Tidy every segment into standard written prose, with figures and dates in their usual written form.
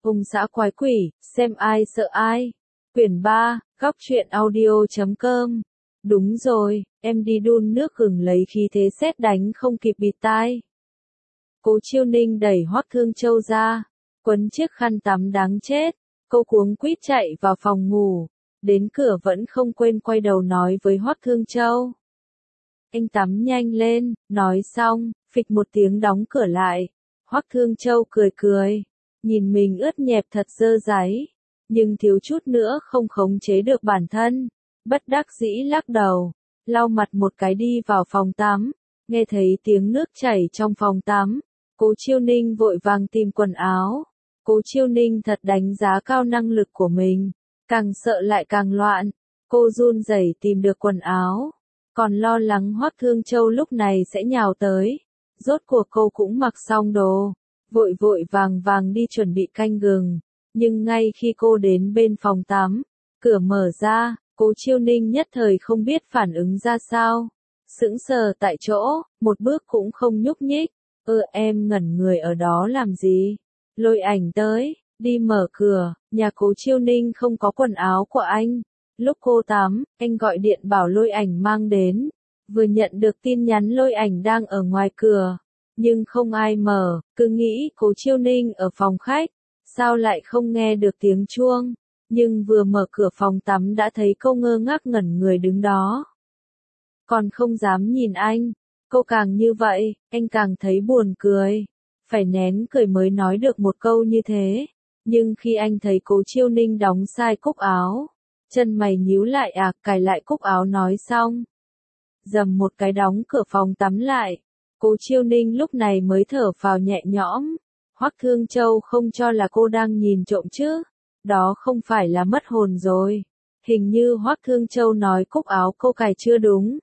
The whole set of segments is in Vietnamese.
Hùng xã quái quỷ, xem ai sợ ai. Quyển 3, góc truyện audio.com. Đúng rồi, em đi đun nước gừng lấy khí thế sét đánh không kịp bịt tai. Cố Chiêu Ninh đẩy Hoắc Thương Châu ra, quấn chiếc khăn tắm đáng chết. Cô cuống quýt chạy vào phòng ngủ, đến cửa vẫn không quên quay đầu nói với Hoắc Thương Châu. Anh tắm nhanh lên, nói xong, phịch một tiếng đóng cửa lại. Hoắc Thương Châu cười cười, nhìn mình ướt nhẹp thật dơ dáy, nhưng thiếu chút nữa không khống chế được bản thân, bất đắc dĩ lắc đầu, lau mặt một cái đi vào phòng tắm, nghe thấy tiếng nước chảy trong phòng tắm, Cố Chiêu Ninh vội vàng tìm quần áo. Cố Chiêu Ninh thật đánh giá cao năng lực của mình, càng sợ lại càng loạn, cô run rẩy tìm được quần áo, còn lo lắng Hoắc Thương Châu lúc này sẽ nhào tới. Rốt cuộc cô cũng mặc xong đồ, vội vội vàng vàng đi chuẩn bị canh gừng, nhưng ngay khi cô đến bên phòng tắm, cửa mở ra, Cố Chiêu Ninh nhất thời không biết phản ứng ra sao, sững sờ tại chỗ, một bước cũng không nhúc nhích. Em ngẩn người ở đó làm gì? Lôi Ảnh tới, đi mở cửa, nhà Cố Chiêu Ninh không có quần áo của anh. Lúc cô tắm, anh gọi điện bảo Lôi Ảnh mang đến. Vừa nhận được tin nhắn Lôi Ảnh đang ở ngoài cửa, nhưng không ai mở, cứ nghĩ Cố Chiêu Ninh ở phòng khách, sao lại không nghe được tiếng chuông, nhưng vừa mở cửa phòng tắm đã thấy cô ngơ ngác ngẩn người đứng đó. Còn không dám nhìn anh, cô càng như vậy, anh càng thấy buồn cười, phải nén cười mới nói được một câu như thế, nhưng khi anh thấy Cố Chiêu Ninh đóng sai cúc áo, chân mày nhíu lại cài lại cúc áo nói xong. Dầm một cái đóng cửa phòng tắm lại, Cố Chiêu Ninh lúc này mới thở phào nhẹ nhõm. Hoắc Thương Châu không cho là cô đang nhìn trộm chứ, đó không phải là mất hồn rồi, hình như Hoắc Thương Châu nói cúc áo cô cài chưa đúng.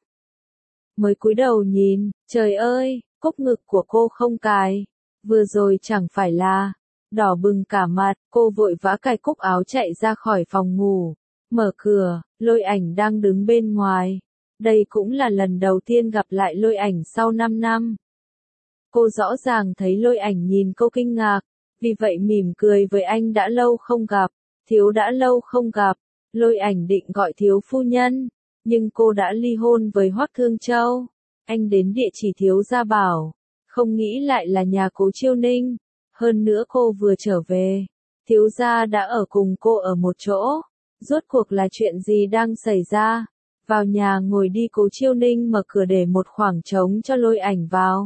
Mới cúi đầu nhìn, trời ơi, cúc ngực của cô không cài, vừa rồi chẳng phải là, đỏ bừng cả mặt, cô vội vã cài cúc áo chạy ra khỏi phòng ngủ, mở cửa, Lôi Ảnh đang đứng bên ngoài. Đây cũng là lần đầu tiên gặp lại Lôi Ảnh sau 5 năm. Cô rõ ràng thấy Lôi Ảnh nhìn cô kinh ngạc, vì vậy mỉm cười với anh đã lâu không gặp, thiếu đã lâu không gặp. Lôi Ảnh định gọi thiếu phu nhân, nhưng cô đã ly hôn với Hoắc Thương Châu. Anh đến địa chỉ thiếu gia bảo, không nghĩ lại là nhà Cố Chiêu Ninh. Hơn nữa cô vừa trở về, thiếu gia đã ở cùng cô ở một chỗ. Rốt cuộc là chuyện gì đang xảy ra? Vào nhà ngồi đi. Cố Chiêu Ninh mở cửa để một khoảng trống cho Lôi Ảnh vào.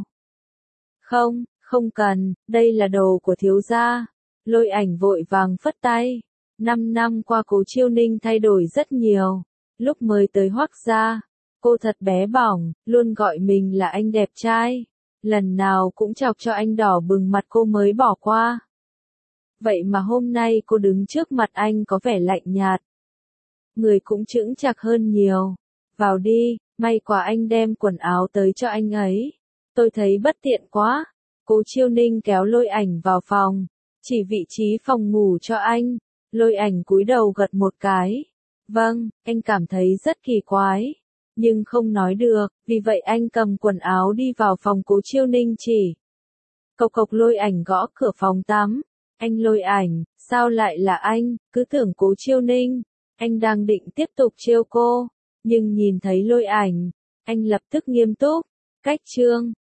Không, không cần, đây là đồ của thiếu gia. Lôi Ảnh vội vàng phất tay. 5 năm qua Cố Chiêu Ninh thay đổi rất nhiều. Lúc mới tới Hoắc gia, cô thật bé bỏng, luôn gọi mình là anh đẹp trai. Lần nào cũng chọc cho anh đỏ bừng mặt cô mới bỏ qua. Vậy mà hôm nay cô đứng trước mặt anh có vẻ lạnh nhạt. Người cũng chững chạc hơn nhiều. Vào đi, may quá anh đem quần áo tới cho anh ấy. Tôi thấy bất tiện quá. Cố Chiêu Ninh kéo Lôi Ảnh vào phòng, chỉ vị trí phòng ngủ cho anh. Lôi Ảnh cúi đầu gật một cái. Vâng, anh cảm thấy rất kỳ quái, nhưng không nói được, vì vậy anh cầm quần áo đi vào phòng Cố Chiêu Ninh chỉ. Cộc cộc. Lôi Ảnh gõ cửa phòng tắm. Anh Lôi Ảnh, sao lại là anh, cứ tưởng Cố Chiêu Ninh. Anh đang định tiếp tục trêu cô, nhưng nhìn thấy Lôi Ảnh, anh lập tức nghiêm túc. Cách chương